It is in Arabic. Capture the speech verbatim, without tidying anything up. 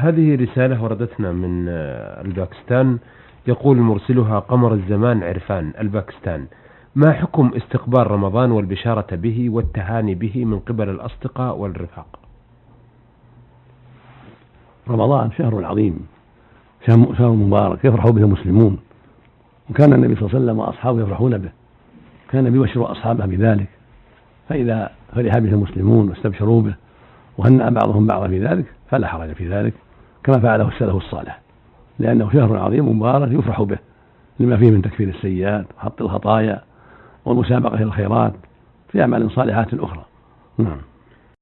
هذه رسالة وردتنا من الباكستان، يقول مرسلها قمر الزمان عرفان الباكستان: ما حكم استقبال رمضان والبشارة به والتهاني به من قبل الأصدقاء والرفاق؟ رمضان شهر عظيم، شهر مبارك يفرح به المسلمون، وكان النبي صلى الله عليه وسلم وأصحابه يفرحون به، كان يبشر أصحابه بذلك، فإذا فرح به المسلمون واستبشروا به وهنأ بعضهم بعضا في ذلك فلا حرج في ذلك، كما فعله السلف الصالح، لأنه شهر عظيم مبارك يفرح به لما فيه من تكفير السيئات وحط الخطايا والمسابقة إلى الخيرات في أعمال صالحات أخرى. نعم.